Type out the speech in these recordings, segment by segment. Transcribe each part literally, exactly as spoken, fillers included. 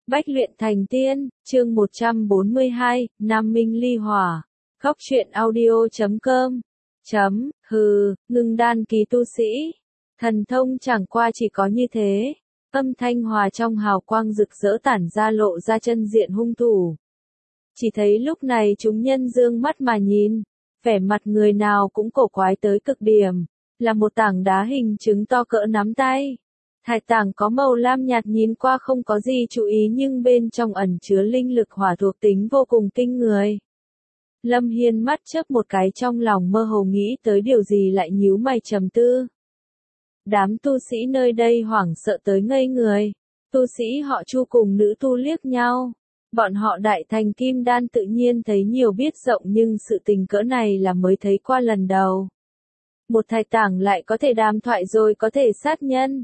Bách luyện thành tiên, chương một trăm bốn mươi hai, Nam Minh ly hỏa. Góc truyện audio chấm com. Chấm, hừ, ngưng đan kỳ tu sĩ. Thần thông chẳng qua chỉ có như thế. Âm thanh hòa trong hào quang rực rỡ tản ra lộ ra chân diện hung thủ. Chỉ thấy lúc này chúng nhân dương mắt mà nhìn. Vẻ mặt người nào cũng cổ quái tới cực điểm. Là một tảng đá hình trứng to cỡ nắm tay. Thạch tảng có màu lam nhạt nhìn qua không có gì chú ý nhưng bên trong ẩn chứa linh lực hỏa thuộc tính vô cùng kinh người. Lâm Hiên mắt chớp một cái trong lòng mơ hồ nghĩ tới điều gì lại nhíu mày trầm tư. Đám tu sĩ nơi đây hoảng sợ tới ngây người. Tu sĩ họ Chu cùng nữ tu liếc nhau. Bọn họ đại thành kim đan tự nhiên thấy nhiều biết rộng nhưng sự tình cỡ này là mới thấy qua lần đầu. Một thạch tảng lại có thể đàm thoại rồi có thể sát nhân.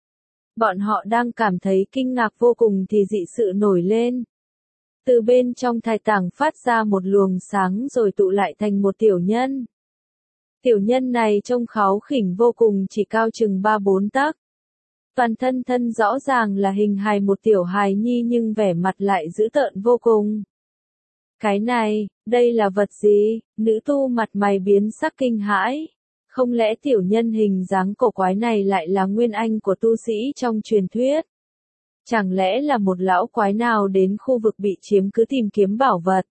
Bọn họ đang cảm thấy kinh ngạc vô cùng thì dị sự nổi lên. Từ bên trong thạch tảng phát ra một luồng sáng rồi tụ lại thành một tiểu nhân. Tiểu nhân này trông kháu khỉnh vô cùng chỉ cao chừng ba bốn tấc. Toàn thân thân rõ ràng là hình hài một tiểu hài nhi nhưng vẻ mặt lại dữ tợn vô cùng. Cái này, đây là vật gì? Nữ tu mặt mày biến sắc kinh hãi. Không lẽ tiểu nhân hình dáng cổ quái này lại là nguyên anh của tu sĩ trong truyền thuyết? Chẳng lẽ là một lão quái nào đến khu vực bị chiếm cứ tìm kiếm bảo vật?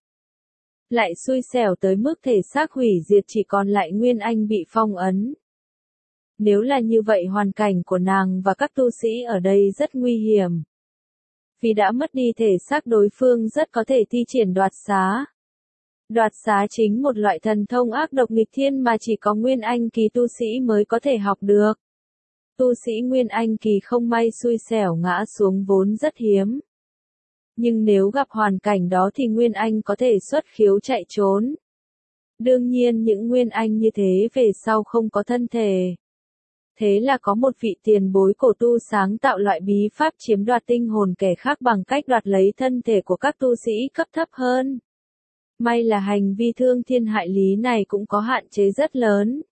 Lại xui xẻo tới mức thể xác hủy diệt chỉ còn lại nguyên anh bị phong ấn. Nếu là như vậy hoàn cảnh của nàng và các tu sĩ ở đây rất nguy hiểm. Vì đã mất đi thể xác đối phương rất có thể thi triển đoạt xá. Đoạt xá chính một loại thần thông ác độc nghịch thiên mà chỉ có Nguyên Anh kỳ tu sĩ mới có thể học được. Tu sĩ Nguyên Anh kỳ không may xui xẻo ngã xuống vốn rất hiếm. Nhưng nếu gặp hoàn cảnh đó thì Nguyên Anh có thể xuất khiếu chạy trốn. Đương nhiên những Nguyên Anh như thế về sau không có thân thể. Thế là có một vị tiền bối cổ tu sáng tạo loại bí pháp chiếm đoạt tinh hồn kẻ khác bằng cách đoạt lấy thân thể của các tu sĩ cấp thấp hơn. May là hành vi thương thiên hại lý này cũng có hạn chế rất lớn.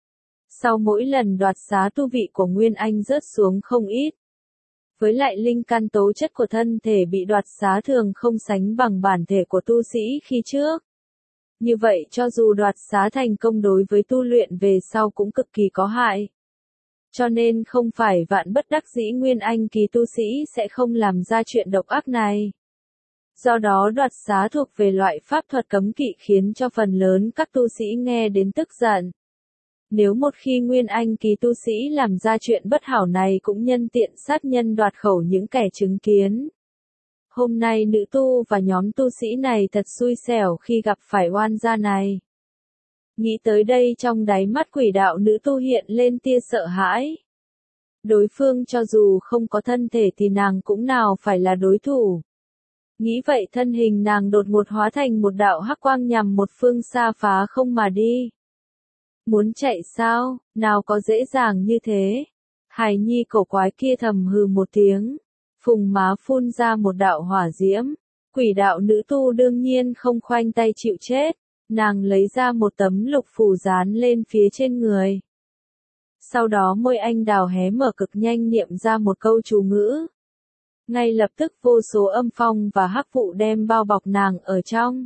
Sau mỗi lần đoạt xá tu vị của Nguyên Anh rớt xuống không ít. Với lại linh căn tố chất của thân thể bị đoạt xá thường không sánh bằng bản thể của tu sĩ khi trước. Như vậy cho dù đoạt xá thành công đối với tu luyện về sau cũng cực kỳ có hại. Cho nên không phải vạn bất đắc dĩ Nguyên Anh kỳ tu sĩ sẽ không làm ra chuyện độc ác này. Do đó đoạt xá thuộc về loại pháp thuật cấm kỵ khiến cho phần lớn các tu sĩ nghe đến tức giận. Nếu một khi Nguyên Anh kỳ tu sĩ làm ra chuyện bất hảo này cũng nhân tiện sát nhân đoạt khẩu những kẻ chứng kiến. Hôm nay nữ tu và nhóm tu sĩ này thật xui xẻo khi gặp phải oan gia này. Nghĩ tới đây trong đáy mắt quỷ đạo nữ tu hiện lên tia sợ hãi. Đối phương cho dù không có thân thể thì nàng cũng nào phải là đối thủ. Nghĩ vậy thân hình nàng đột ngột hóa thành một đạo hắc quang nhằm một phương xa phá không mà đi. Muốn chạy sao, nào có dễ dàng như thế. Hài nhi cổ quái kia thầm hừ một tiếng. Phùng má phun ra một đạo hỏa diễm. Quỷ đạo nữ tu đương nhiên không khoanh tay chịu chết. Nàng lấy ra một tấm lục phù dán lên phía trên người. Sau đó môi anh đào hé mở cực nhanh niệm ra một câu chú ngữ. Ngay lập tức vô số âm phong và hắc vụ đem bao bọc nàng ở trong.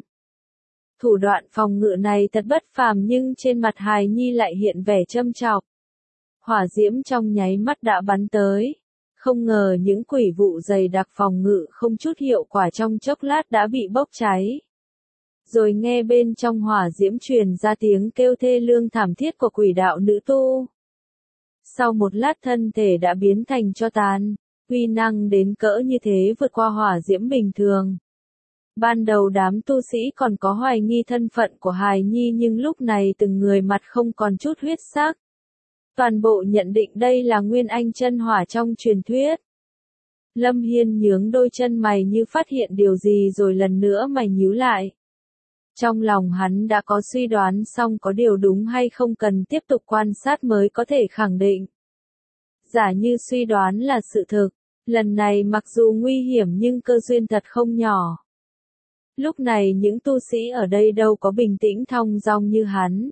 Thủ đoạn phòng ngự này thật bất phàm nhưng trên mặt hài nhi lại hiện vẻ châm chọc. Hỏa diễm trong nháy mắt đã bắn tới. Không ngờ những quỷ vụ dày đặc phòng ngự không chút hiệu quả trong chốc lát đã bị bốc cháy. Rồi nghe bên trong hỏa diễm truyền ra tiếng kêu thê lương thảm thiết của quỷ đạo nữ tu. Sau một lát thân thể đã biến thành tro tàn. Uy năng đến cỡ như thế vượt qua hỏa diễm bình thường. Ban đầu đám tu sĩ còn có hoài nghi thân phận của hài nhi nhưng lúc này từng người mặt không còn chút huyết sắc. Toàn bộ nhận định đây là Nguyên Anh chân hỏa trong truyền thuyết. Lâm Hiên nhướng đôi chân mày như phát hiện điều gì rồi lần nữa mày nhíu lại. Trong lòng hắn đã có suy đoán xong có điều đúng hay không cần tiếp tục quan sát mới có thể khẳng định. Giả như suy đoán là sự thực, lần này mặc dù nguy hiểm nhưng cơ duyên thật không nhỏ. Lúc này những tu sĩ ở đây đâu có bình tĩnh thong dong như hắn.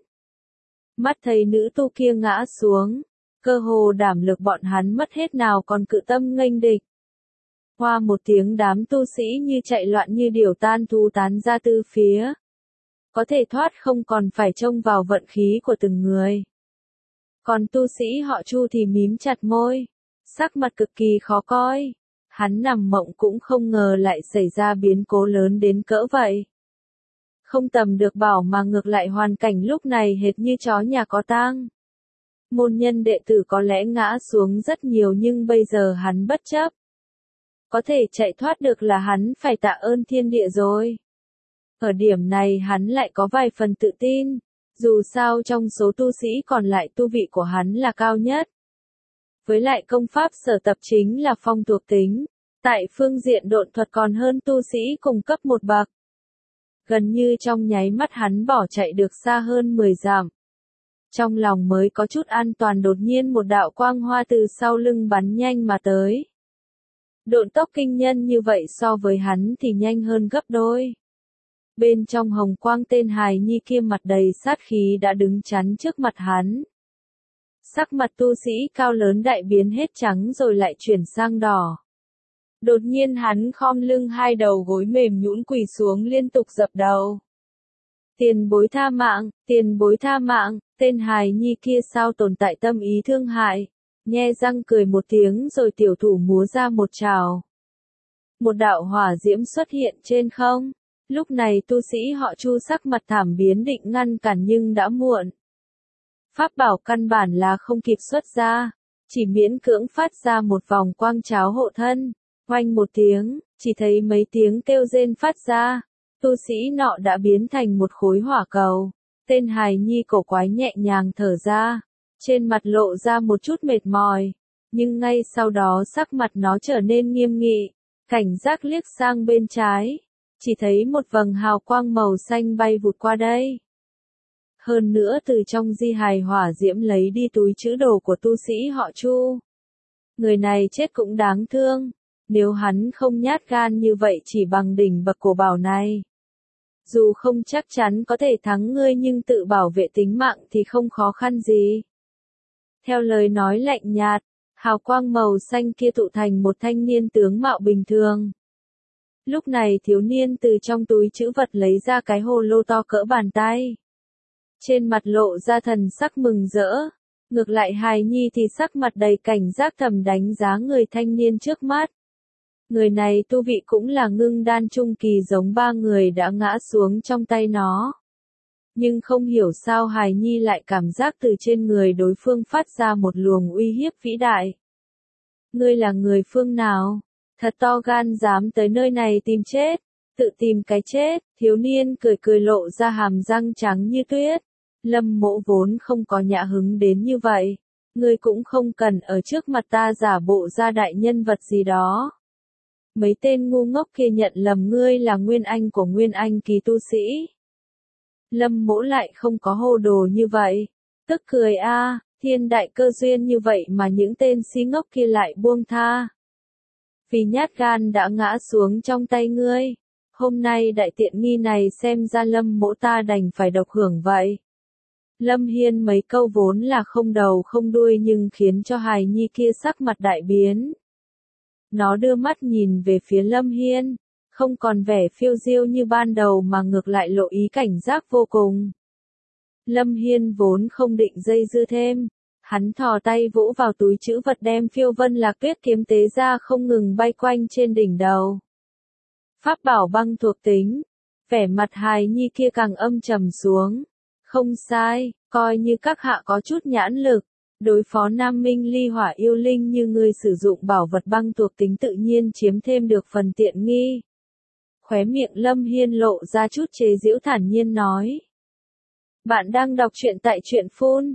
Mắt thấy nữ tu kia ngã xuống, cơ hồ đảm lực bọn hắn mất hết nào còn cự tâm nghênh địch. Hoa một tiếng đám tu sĩ như chạy loạn như điểu tan thú tán ra tư phía. Có thể thoát không còn phải trông vào vận khí của từng người. Còn tu sĩ họ Chu thì mím chặt môi, sắc mặt cực kỳ khó coi. Hắn nằm mộng cũng không ngờ lại xảy ra biến cố lớn đến cỡ vậy. Không tầm được bảo mà ngược lại hoàn cảnh lúc này hệt như chó nhà có tang. Môn nhân đệ tử có lẽ ngã xuống rất nhiều nhưng bây giờ hắn bất chấp. Có thể chạy thoát được là hắn phải tạ ơn thiên địa rồi. Ở điểm này hắn lại có vài phần tự tin, dù sao trong số tu sĩ còn lại tu vị của hắn là cao nhất. Với lại công pháp sở tập chính là phong thuộc tính, tại phương diện độn thuật còn hơn tu sĩ cùng cấp một bậc. Gần như trong nháy mắt hắn bỏ chạy được xa hơn mười dặm. Trong lòng mới có chút an toàn đột nhiên một đạo quang hoa từ sau lưng bắn nhanh mà tới. Độn tốc kinh nhân như vậy so với hắn thì nhanh hơn gấp đôi. Bên trong hồng quang tên hài nhi kia mặt đầy sát khí đã đứng chắn trước mặt hắn. Sắc mặt tu sĩ cao lớn đại biến hết trắng rồi lại chuyển sang đỏ. Đột nhiên hắn khom lưng hai đầu gối mềm nhũn quỳ xuống liên tục dập đầu. Tiền bối tha mạng, tiền bối tha mạng, tên hài nhi kia sao tồn tại tâm ý thương hại. Nhe răng cười một tiếng rồi tiểu thủ múa ra một trào. Một đạo hỏa diễm xuất hiện trên không. Lúc này tu sĩ họ Chu sắc mặt thảm biến định ngăn cản nhưng đã muộn. Pháp bảo căn bản là không kịp xuất ra, chỉ miễn cưỡng phát ra một vòng quang cháo hộ thân. Oanh một tiếng, chỉ thấy mấy tiếng kêu rên phát ra. Tu sĩ nọ đã biến thành một khối hỏa cầu. Tên hài nhi cổ quái nhẹ nhàng thở ra. Trên mặt lộ ra một chút mệt mỏi. Nhưng ngay sau đó sắc mặt nó trở nên nghiêm nghị. Cảnh giác liếc sang bên trái. Chỉ thấy một vầng hào quang màu xanh bay vụt qua đây. Hơn nữa từ trong di hài hỏa diễm lấy đi túi trữ đồ của tu sĩ họ Chu. Người này chết cũng đáng thương. Nếu hắn không nhát gan như vậy chỉ bằng đỉnh bậc cổ bảo này. Dù không chắc chắn có thể thắng ngươi nhưng tự bảo vệ tính mạng thì không khó khăn gì. Theo lời nói lạnh nhạt, hào quang màu xanh kia tụ thành một thanh niên tướng mạo bình thường. Lúc này thiếu niên từ trong túi trữ vật lấy ra cái hồ lô to cỡ bàn tay. Trên mặt lộ ra thần sắc mừng rỡ. Ngược lại hài nhi thì sắc mặt đầy cảnh giác thầm đánh giá người thanh niên trước mắt. Người này tu vị cũng là ngưng đan trung kỳ giống ba người đã ngã xuống trong tay nó. Nhưng không hiểu sao hài nhi lại cảm giác từ trên người đối phương phát ra một luồng uy hiếp vĩ đại. Ngươi là người phương nào? Thật to gan dám tới nơi này tìm chết, tự tìm cái chết, thiếu niên cười cười lộ ra hàm răng trắng như tuyết. Lâm Mỗ vốn không có nhã hứng đến như vậy, ngươi cũng không cần ở trước mặt ta giả bộ ra đại nhân vật gì đó. Mấy tên ngu ngốc kia nhận lầm ngươi là nguyên anh của nguyên anh kỳ tu sĩ. Lâm Mỗ lại không có hồ đồ như vậy, tức cười a, thiên đại cơ duyên như vậy mà những tên si ngốc kia lại buông tha. Vì nhát gan đã ngã xuống trong tay ngươi, hôm nay đại tiện nghi này xem ra Lâm Mỗ ta đành phải độc hưởng vậy. Lâm Hiên mấy câu vốn là không đầu không đuôi nhưng khiến cho hài nhi kia sắc mặt đại biến. Nó đưa mắt nhìn về phía Lâm Hiên, không còn vẻ phiêu diêu như ban đầu mà ngược lại lộ ý cảnh giác vô cùng. Lâm Hiên vốn không định dây dưa thêm, hắn thò tay vỗ vào túi trữ vật đem Phiêu Vân Lạc Tuyết kiếm tế ra không ngừng bay quanh trên đỉnh đầu. Pháp bảo băng thuộc tính, vẻ mặt hài nhi kia càng âm trầm xuống. Không sai, coi như các hạ có chút nhãn lực, đối phó Nam Minh ly hỏa yêu linh như ngươi sử dụng bảo vật băng thuộc tính tự nhiên chiếm thêm được phần tiện nghi. Khóe miệng Lâm Hiên lộ ra chút chế giễu thản nhiên nói. Bạn đang đọc truyện tại truyện phun,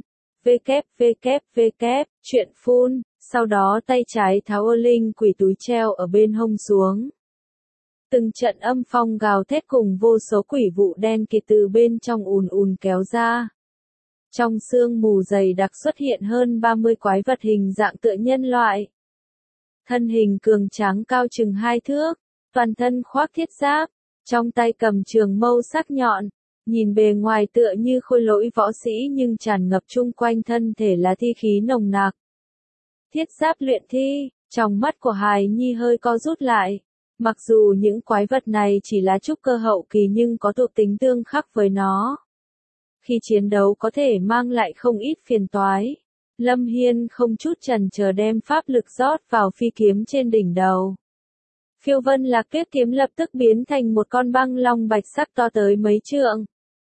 www, truyện phun, sau đó tay trái tháo ô linh quỷ túi treo ở bên hông xuống. Từng trận âm phong gào thét cùng vô số quỷ vụ đen kịt từ bên trong ùn ùn kéo ra. Trong sương mù dày đặc xuất hiện hơn ba mươi quái vật hình dạng tựa nhân loại. Thân hình cường tráng cao chừng hai thước, toàn thân khoác thiết giáp, trong tay cầm trường mâu sắc nhọn, nhìn bề ngoài tựa như khôi lỗi võ sĩ nhưng tràn ngập chung quanh thân thể là thi khí nồng nặc. Thiết giáp luyện thi, Trong mắt của hài nhi hơi co rút lại. Mặc dù những quái vật này chỉ là trúc cơ hậu kỳ nhưng có thuộc tính tương khắc với nó. Khi chiến đấu có thể mang lại không ít phiền toái. Lâm Hiên không chút chần chờ đem pháp lực rót vào phi kiếm trên đỉnh đầu. Phiêu vân lạc tuyết kiếm lập tức biến thành một con băng long bạch sắc to tới mấy trượng.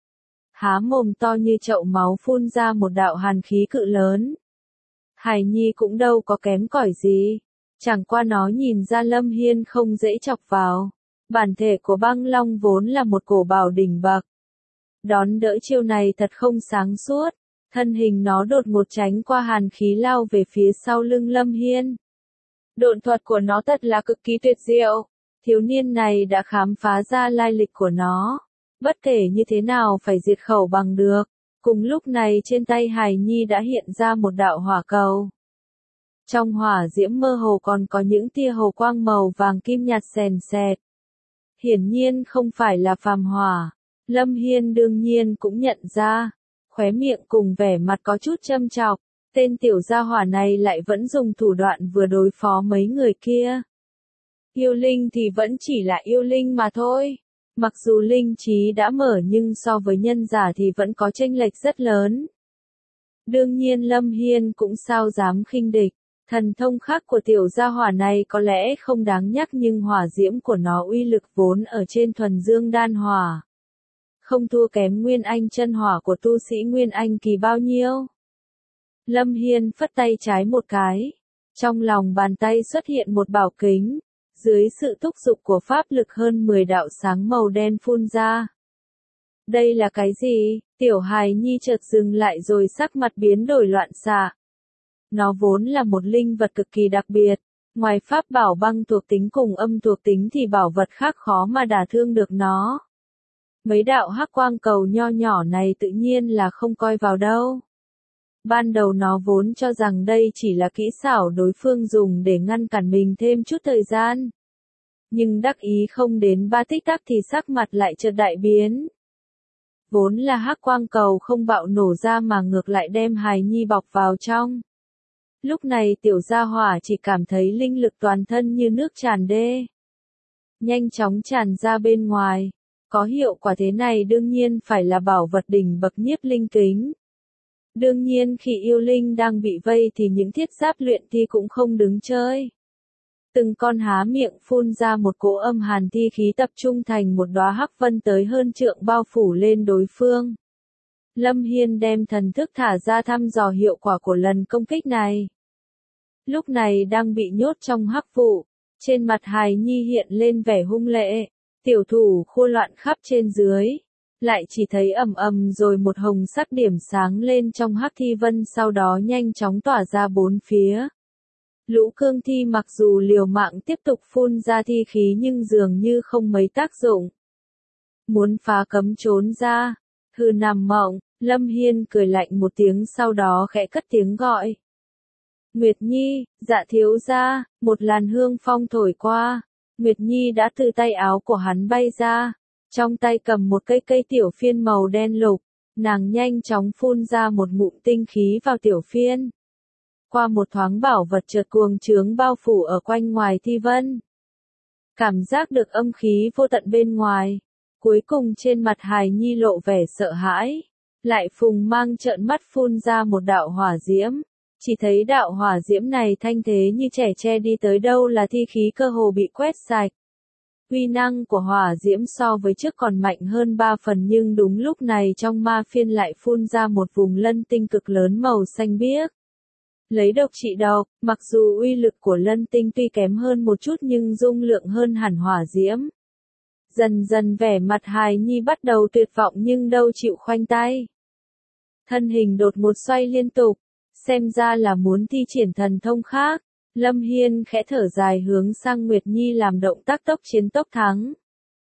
Há mồm to như chậu máu phun ra một đạo hàn khí cự lớn. Hải Nhi cũng đâu có kém cỏi gì. Chẳng qua nó nhìn ra Lâm Hiên không dễ chọc vào. Bản thể của băng long vốn là một cổ bảo đỉnh bậc. Đón đỡ chiêu này thật không sáng suốt. Thân hình nó đột ngột tránh qua hàn khí lao về phía sau lưng Lâm Hiên. Độn thuật của nó thật là cực kỳ tuyệt diệu. Thiếu niên này đã khám phá ra lai lịch của nó. Bất kể như thế nào phải diệt khẩu bằng được. Cùng lúc này trên tay Hải Nhi đã hiện ra một đạo hỏa cầu. Trong hỏa diễm mơ hồ còn có những tia hồ quang màu vàng kim nhạt sền sệt. Hiển nhiên không phải là phàm hỏa. Lâm Hiên đương nhiên cũng nhận ra. Khóe miệng cùng vẻ mặt có chút châm chọc. Tên tiểu gia hỏa này lại vẫn dùng thủ đoạn vừa đối phó mấy người kia. Yêu linh thì vẫn chỉ là yêu linh mà thôi. Mặc dù linh trí đã mở nhưng so với nhân giả thì vẫn có chênh lệch rất lớn. Đương nhiên Lâm Hiên cũng sao dám khinh địch. Thần thông khác của tiểu gia hỏa này có lẽ không đáng nhắc nhưng hỏa diễm của nó uy lực vốn ở trên thuần dương đan hỏa. Không thua kém nguyên anh chân hỏa của tu sĩ nguyên anh kỳ bao nhiêu. Lâm Hiên phất tay trái một cái. Trong lòng bàn tay xuất hiện một bảo kính. Dưới sự thúc giục của pháp lực hơn mười đạo sáng màu đen phun ra. Đây là cái gì? Tiểu hài nhi chợt dừng lại rồi sắc mặt biến đổi loạn xạ. Nó vốn là một linh vật cực kỳ đặc biệt. Ngoài pháp bảo băng thuộc tính cùng âm thuộc tính thì bảo vật khác khó mà đả thương được nó. Mấy đạo hắc quang cầu nho nhỏ này tự nhiên là không coi vào đâu. Ban đầu nó vốn cho rằng đây chỉ là kỹ xảo đối phương dùng để ngăn cản mình thêm chút thời gian. Nhưng đắc ý không đến ba tích tắc thì sắc mặt lại chợt đại biến. Vốn là hắc quang cầu không bạo nổ ra mà ngược lại đem hài nhi bọc vào trong. Lúc này tiểu gia hỏa chỉ cảm thấy linh lực toàn thân như nước tràn đê. Nhanh chóng tràn ra bên ngoài. Có hiệu quả thế này đương nhiên phải là bảo vật đỉnh bậc nhiếp linh kính. Đương nhiên khi yêu linh đang bị vây thì những thiết giáp luyện thi cũng không đứng chơi. Từng con há miệng phun ra một cỗ âm hàn thi khí tập trung thành một đóa hắc vân tới hơn trượng bao phủ lên đối phương. Lâm Hiên đem thần thức thả ra thăm dò hiệu quả của lần công kích này. Lúc này đang bị nhốt trong hắc vụ, trên mặt hài nhi hiện lên vẻ hung lệ, tiểu thủ khua loạn khắp trên dưới. Lại chỉ thấy ầm ầm rồi một hồng sắc điểm sáng lên trong hắc thi vân sau đó nhanh chóng tỏa ra bốn phía. Lũ cương thi mặc dù liều mạng tiếp tục phun ra thi khí nhưng dường như không mấy tác dụng. Muốn phá cấm trốn ra, hừ nằm mộng, Lâm Hiên cười lạnh một tiếng sau đó khẽ cất tiếng gọi. Nguyệt Nhi, dạ thiếu gia, một làn hương phong thổi qua, Nguyệt Nhi đã từ tay áo của hắn bay ra. Trong tay cầm một cây cây tiểu phiên màu đen lục, nàng nhanh chóng phun ra một ngụm tinh khí vào tiểu phiên. Qua một thoáng bảo vật chợt cuồng trướng bao phủ ở quanh ngoài thi vân. Cảm giác được âm khí vô tận bên ngoài. Cuối cùng trên mặt hài nhi lộ vẻ sợ hãi. Lại phùng mang trợn mắt phun ra một đạo hỏa diễm. Chỉ thấy đạo hỏa diễm này thanh thế như trẻ tre đi tới đâu là thi khí cơ hồ bị quét sạch. Uy năng của hỏa diễm so với trước còn mạnh hơn ba phần nhưng đúng lúc này trong ma phiên lại phun ra một vùng lân tinh cực lớn màu xanh biếc. Lấy độc trị độc, mặc dù uy lực của lân tinh tuy kém hơn một chút nhưng dung lượng hơn hẳn hỏa diễm. Dần dần vẻ mặt hài nhi bắt đầu tuyệt vọng nhưng đâu chịu khoanh tay. Thân hình đột ngột xoay liên tục, xem ra là muốn thi triển thần thông khác. Lâm Hiên khẽ thở dài hướng sang Nguyệt Nhi làm động tác tốc chiến tốc thắng.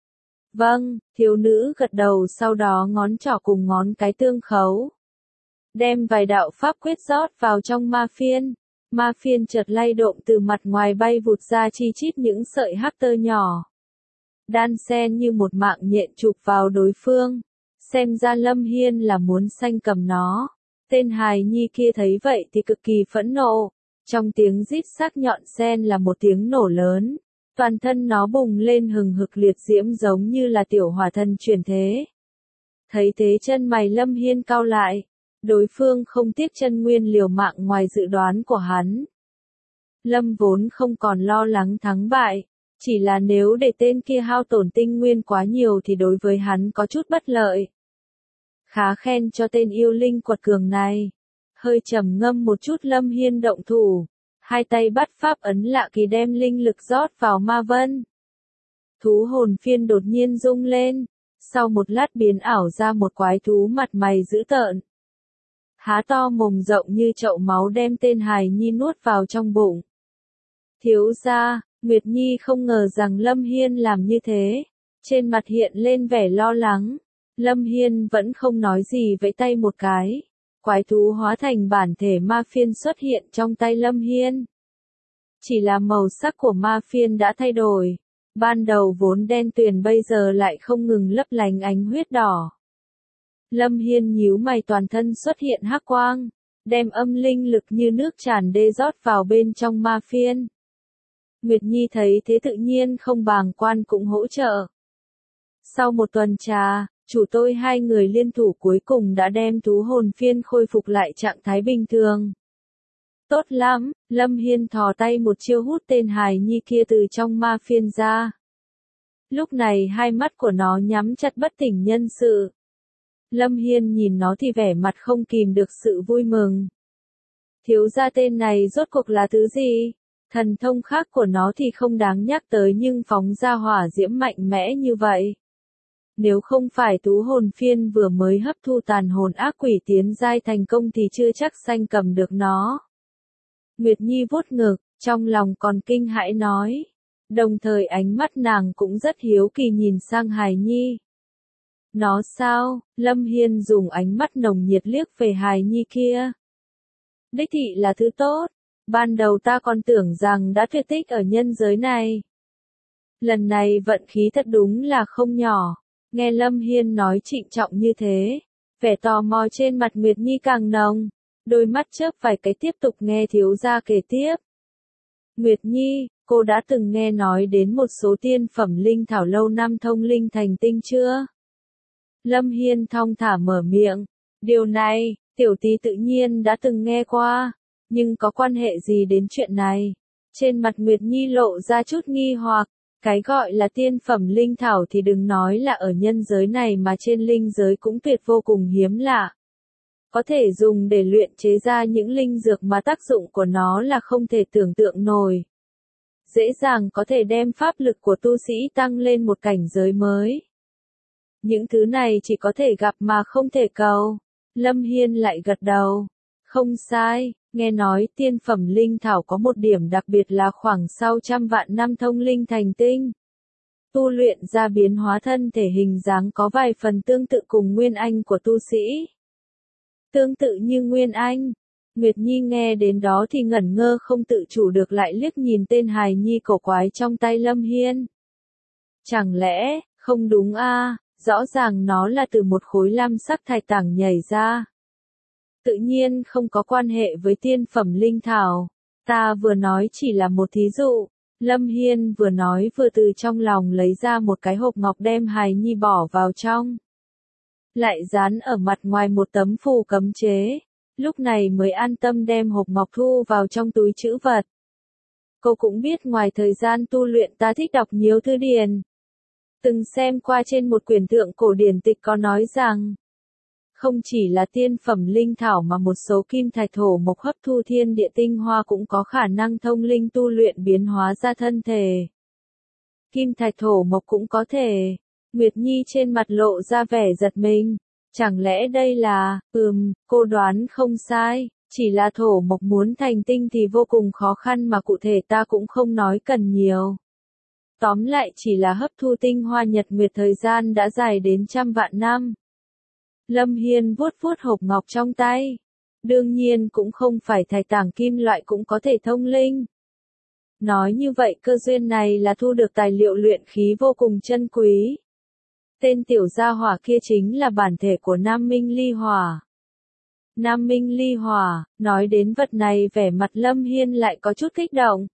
Vâng, thiếu nữ gật đầu sau đó ngón trỏ cùng ngón cái tương khấu. Đem vài đạo pháp quyết rót vào trong ma phiên. Ma phiên chợt lay động từ mặt ngoài bay vụt ra chi chít những sợi hắc tơ nhỏ. Đan xen như một mạng nhện chụp vào đối phương. Xem ra Lâm Hiên là muốn sanh cầm nó. Tên hài nhi kia thấy vậy thì cực kỳ phẫn nộ. Trong tiếng rít sắc nhọn xen là một tiếng nổ lớn, toàn thân nó bùng lên hừng hực liệt diễm giống như là tiểu hỏa thần chuyển thế. Thấy thế chân mày Lâm Hiên cau lại, đối phương không tiếc chân nguyên liều mạng ngoài dự đoán của hắn. Lâm vốn không còn lo lắng thắng bại, chỉ là nếu để tên kia hao tổn tinh nguyên quá nhiều thì đối với hắn có chút bất lợi. Khá khen cho tên yêu linh quật cường này. Hơi trầm ngâm một chút Lâm Hiên động thủ, hai tay bắt pháp ấn lạ kỳ đem linh lực rót vào ma vân. Thú hồn phiên đột nhiên rung lên, sau một lát biến ảo ra một quái thú mặt mày dữ tợn. Há to mồm rộng như chậu máu đem tên hài nhi nuốt vào trong bụng. Thiếu gia, Nguyệt Nhi không ngờ rằng Lâm Hiên làm như thế, trên mặt hiện lên vẻ lo lắng. Lâm Hiên vẫn không nói gì vẫy tay một cái. Quái thú hóa thành bản thể ma phiên xuất hiện trong tay Lâm Hiên. Chỉ là màu sắc của ma phiên đã thay đổi. Ban đầu vốn đen tuyền bây giờ lại không ngừng lấp lánh ánh huyết đỏ. Lâm Hiên nhíu mày toàn thân xuất hiện hắc quang, đem âm linh lực như nước tràn đê rót vào bên trong ma phiên. Nguyệt Nhi thấy thế tự nhiên không bàng quan cũng hỗ trợ. Sau một tuần trà, chủ tôi hai người liên thủ cuối cùng đã đem thú hồn phiên khôi phục lại trạng thái bình thường. Tốt lắm, Lâm Hiên thò tay một chiêu hút tên hài nhi kia từ trong ma phiên ra. Lúc này hai mắt của nó nhắm chặt bất tỉnh nhân sự. Lâm Hiên nhìn nó thì vẻ mặt không kìm được sự vui mừng. Thiếu gia tên này rốt cuộc là thứ gì? Thần thông khác của nó thì không đáng nhắc tới nhưng phóng ra hỏa diễm mạnh mẽ như vậy. Nếu không phải thú hồn phiên vừa mới hấp thu tàn hồn ác quỷ tiến giai thành công thì chưa chắc sanh cầm được nó. Nguyệt Nhi vuốt ngực, trong lòng còn kinh hãi nói. Đồng thời ánh mắt nàng cũng rất hiếu kỳ nhìn sang hài nhi. Nó sao? Lâm Hiên dùng ánh mắt nồng nhiệt liếc về hài nhi kia. Đích thị là thứ tốt. Ban đầu ta còn tưởng rằng đã tuyệt tích ở nhân giới này. Lần này vận khí thật đúng là không nhỏ. Nghe Lâm Hiên nói trịnh trọng như thế, vẻ tò mò trên mặt Nguyệt Nhi càng nồng, đôi mắt chớp vài cái tiếp tục nghe thiếu gia kể tiếp. Nguyệt Nhi, cô đã từng nghe nói đến một số tiên phẩm linh thảo lâu năm thông linh thành tinh chưa? Lâm Hiên thong thả mở miệng, điều này, tiểu tí tự nhiên đã từng nghe qua, nhưng có quan hệ gì đến chuyện này? Trên mặt Nguyệt Nhi lộ ra chút nghi hoặc. Cái gọi là tiên phẩm linh thảo thì đừng nói là ở nhân giới này mà trên linh giới cũng tuyệt vô cùng hiếm lạ. Có thể dùng để luyện chế ra những linh dược mà tác dụng của nó là không thể tưởng tượng nổi. Dễ dàng có thể đem pháp lực của tu sĩ tăng lên một cảnh giới mới. Những thứ này chỉ có thể gặp mà không thể cầu. Lâm Hiên lại gật đầu. Không sai. Nghe nói tiên phẩm linh thảo có một điểm đặc biệt là khoảng sau trăm vạn năm thông linh thành tinh. Tu luyện ra biến hóa thân thể hình dáng có vài phần tương tự cùng Nguyên Anh của tu sĩ. Tương tự như Nguyên Anh. Nguyệt Nhi nghe đến đó thì ngẩn ngơ không tự chủ được lại liếc nhìn tên hài nhi cổ quái trong tay Lâm Hiên. Chẳng lẽ, không đúng a, rõ ràng nó là từ một khối lam sắc thạch tảng nhảy ra. Tự nhiên không có quan hệ với tiên phẩm linh thảo. Ta vừa nói chỉ là một thí dụ. Lâm Hiên vừa nói vừa từ trong lòng lấy ra một cái hộp ngọc đem hài nhi bỏ vào trong. Lại dán ở mặt ngoài một tấm phù cấm chế. Lúc này mới an tâm đem hộp ngọc thu vào trong túi trữ vật. Cô cũng biết ngoài thời gian tu luyện ta thích đọc nhiều thư điển. Từng xem qua trên một quyển thượng cổ điển tịch có nói rằng, không chỉ là tiên phẩm linh thảo mà một số kim thạch thổ mộc hấp thu thiên địa tinh hoa cũng có khả năng thông linh tu luyện biến hóa ra thân thể. Kim thạch thổ mộc cũng có thể. Nguyệt Nhi trên mặt lộ ra vẻ giật mình. Chẳng lẽ đây là, ừm, cô đoán không sai, chỉ là thổ mộc muốn thành tinh thì vô cùng khó khăn mà cụ thể ta cũng không nói cần nhiều. Tóm lại chỉ là hấp thu tinh hoa nhật nguyệt thời gian đã dài đến trăm vạn năm. Lâm Hiên vuốt vuốt hộp ngọc trong tay. Đương nhiên cũng không phải thạch tảng kim loại cũng có thể thông linh. Nói như vậy cơ duyên này là thu được tài liệu luyện khí vô cùng chân quý. Tên tiểu gia hỏa kia chính là bản thể của Nam Minh Ly Hỏa. Nam minh ly hỏa, nói đến vật này vẻ mặt Lâm Hiên lại có chút kích động.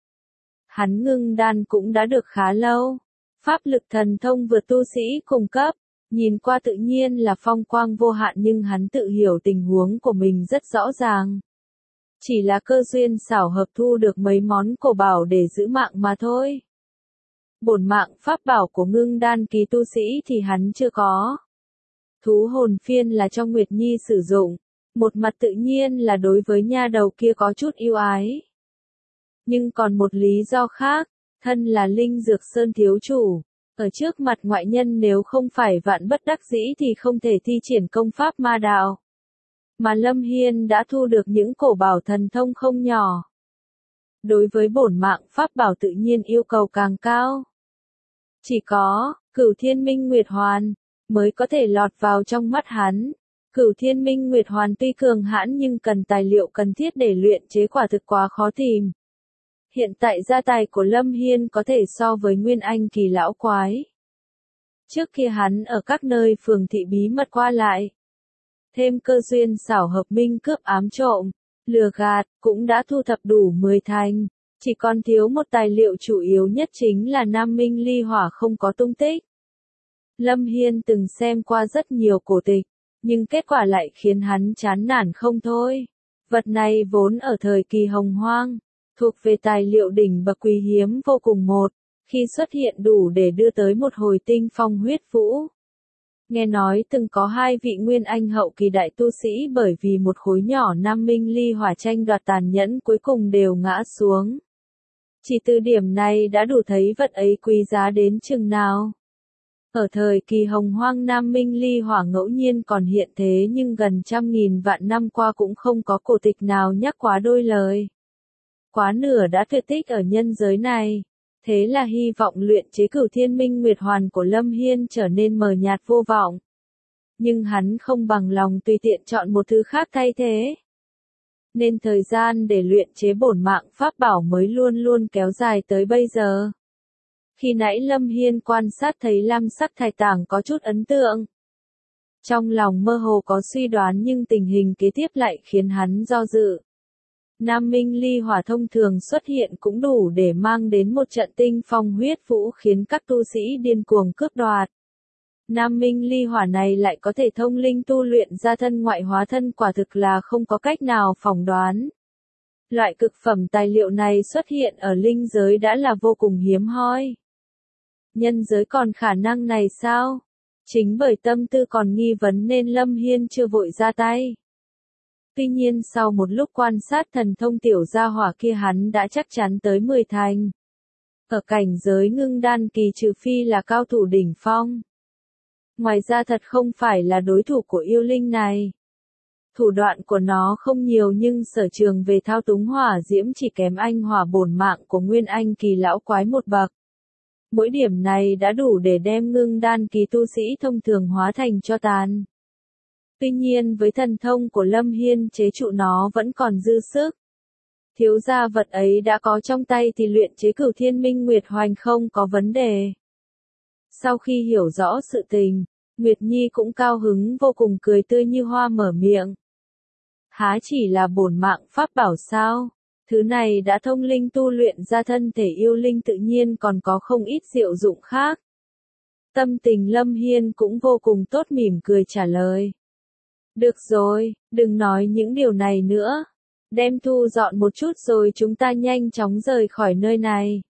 Hắn ngưng đan cũng đã được khá lâu. Pháp lực thần thông vượt tu sĩ cùng cấp. Nhìn qua tự nhiên là phong quang vô hạn nhưng hắn tự hiểu tình huống của mình rất rõ ràng. Chỉ là cơ duyên xảo hợp thu được mấy món cổ bảo để giữ mạng mà thôi. Bổn mạng pháp bảo của ngưng đan kỳ tu sĩ thì hắn chưa có. Thú hồn phiên là cho Nguyệt Nhi sử dụng. Một mặt tự nhiên là đối với nha đầu kia có chút yêu ái. Nhưng còn một lý do khác, thân là Linh Dược Sơn thiếu chủ. Ở trước mặt ngoại nhân nếu không phải vạn bất đắc dĩ thì không thể thi triển công pháp ma đạo. Mà Lâm Hiên đã thu được những cổ bảo thần thông không nhỏ. Đối với bổn mạng pháp bảo tự nhiên yêu cầu càng cao. Chỉ có, Cửu Thiên Minh Nguyệt Hoàn, mới có thể lọt vào trong mắt hắn. Cửu Thiên Minh Nguyệt Hoàn tuy cường hãn nhưng cần tài liệu cần thiết để luyện chế quả thực quá khó tìm. Hiện tại gia tài của Lâm Hiên có thể so với Nguyên Anh kỳ lão quái. Trước kia hắn ở các nơi phường thị bí mật qua lại. Thêm cơ duyên xảo hợp minh cướp ám trộm, lừa gạt, cũng đã thu thập đủ mười thành. Chỉ còn thiếu một tài liệu chủ yếu nhất chính là Nam Minh Ly Hỏa không có tung tích. Lâm Hiên từng xem qua rất nhiều cổ tịch, nhưng kết quả lại khiến hắn chán nản không thôi. Vật này vốn ở thời kỳ hồng hoang, thuộc về tài liệu đỉnh bậc quý hiếm vô cùng một, khi xuất hiện đủ để đưa tới một hồi tinh phong huyết vũ. Nghe nói từng có hai vị Nguyên Anh hậu kỳ đại tu sĩ bởi vì một khối nhỏ Nam Minh Ly Hỏa tranh đoạt tàn nhẫn cuối cùng đều ngã xuống. Chỉ từ điểm này đã đủ thấy vật ấy quý giá đến chừng nào. Ở thời kỳ hồng hoang Nam Minh Ly Hỏa ngẫu nhiên còn hiện thế nhưng gần trăm nghìn vạn năm qua cũng không có cổ tịch nào nhắc quá đôi lời. Quá nửa đã tuyệt tích ở nhân giới này. Thế là hy vọng luyện chế Cửu Thiên Minh Nguyệt Hoàn của Lâm Hiên trở nên mờ nhạt vô vọng. Nhưng hắn không bằng lòng tùy tiện chọn một thứ khác thay thế. Nên thời gian để luyện chế bổn mạng pháp bảo mới luôn luôn kéo dài tới bây giờ. Khi nãy Lâm Hiên quan sát thấy lam sắc thạch tảng có chút ấn tượng. Trong lòng mơ hồ có suy đoán nhưng tình hình kế tiếp lại khiến hắn do dự. Nam Minh Ly Hỏa thông thường xuất hiện cũng đủ để mang đến một trận tinh phong huyết vũ khiến các tu sĩ điên cuồng cướp đoạt. Nam Minh Ly Hỏa này lại có thể thông linh tu luyện ra thân ngoại hóa thân quả thực là không có cách nào phỏng đoán. Loại cực phẩm tài liệu này xuất hiện ở linh giới đã là vô cùng hiếm hoi. Nhân giới còn khả năng này sao? Chính bởi tâm tư còn nghi vấn nên Lâm Hiên chưa vội ra tay. Tuy nhiên sau một lúc quan sát thần thông tiểu gia hỏa kia hắn đã chắc chắn tới mười thành. Ở cảnh giới ngưng đan kỳ trừ phi là cao thủ đỉnh phong. Ngoài ra thật không phải là đối thủ của yêu linh này. Thủ đoạn của nó không nhiều nhưng sở trường về thao túng hỏa diễm chỉ kém anh hỏa bổn mạng của Nguyên Anh kỳ lão quái một bậc. Mỗi điểm này đã đủ để đem ngưng đan kỳ tu sĩ thông thường hóa thành tro tàn. Tuy nhiên với thần thông của Lâm Hiên chế trụ nó vẫn còn dư sức. Thiếu gia vật ấy đã có trong tay thì luyện chế Cửu Thiên Minh Nguyệt Hoành không có vấn đề. Sau khi hiểu rõ sự tình, Nguyệt Nhi cũng cao hứng vô cùng cười tươi như hoa mở miệng. Há chỉ là bổn mạng pháp bảo sao? Thứ này đã thông linh tu luyện ra thân thể yêu linh tự nhiên còn có không ít diệu dụng khác. Tâm tình Lâm Hiên cũng vô cùng tốt mỉm cười trả lời. Được rồi, đừng nói những điều này nữa. Đem thu dọn một chút rồi chúng ta nhanh chóng rời khỏi nơi này.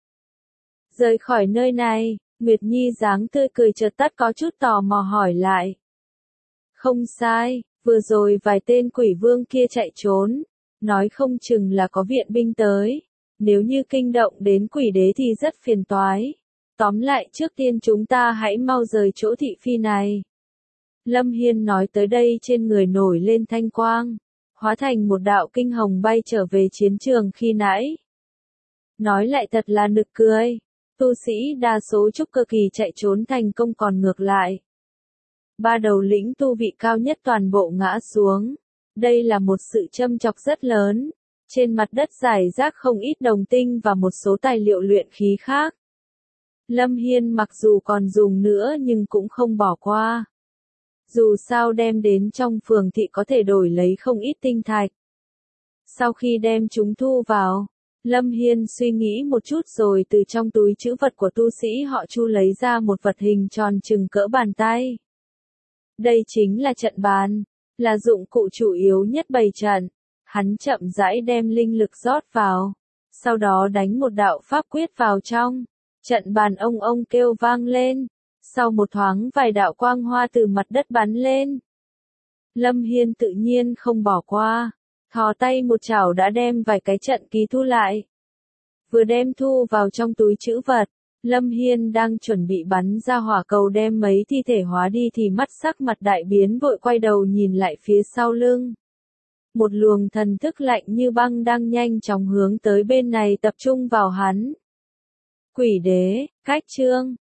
Rời khỏi nơi này, Nguyệt Nhi dáng tươi cười chợt tắt có chút tò mò hỏi lại. Không sai, vừa rồi vài tên quỷ vương kia chạy trốn. Nói không chừng là có viện binh tới. Nếu như kinh động đến quỷ đế thì rất phiền toái. Tóm lại trước tiên chúng ta hãy mau rời chỗ thị phi này. Lâm Hiên nói tới đây trên người nổi lên thanh quang. Hóa thành một đạo kinh hồng bay trở về chiến trường khi nãy. Nói lại thật là nực cười. Tu sĩ đa số trúc cơ kỳ chạy trốn thành công còn ngược lại. Ba đầu lĩnh tu vị cao nhất toàn bộ ngã xuống. Đây là một sự châm chọc rất lớn. Trên mặt đất rải rác không ít đồng tinh và một số tài liệu luyện khí khác. Lâm Hiên mặc dù còn dùng nữa nhưng cũng không bỏ qua. Dù sao đem đến trong phường thị có thể đổi lấy không ít tinh thạch. Sau khi đem chúng thu vào, Lâm Hiên suy nghĩ một chút rồi từ trong túi trữ vật của tu sĩ họ Chu lấy ra một vật hình tròn chừng cỡ bàn tay. Đây chính là trận bàn, là dụng cụ chủ yếu nhất bày trận. Hắn chậm rãi đem linh lực rót vào, sau đó đánh một đạo pháp quyết vào trong. Trận bàn ông ông kêu vang lên, sau một thoáng vài đạo quang hoa từ mặt đất bắn lên. Lâm Hiên tự nhiên không bỏ qua, thò tay một chảo đã đem vài cái trận ký thu lại. Vừa đem thu vào trong túi trữ vật, Lâm Hiên đang chuẩn bị bắn ra hỏa cầu đem mấy thi thể hóa đi thì mắt sắc mặt đại biến, vội quay đầu nhìn lại phía sau lưng. Một luồng thần thức lạnh như băng đang nhanh chóng hướng tới bên này tập trung vào hắn. Quỷ đế, cách chương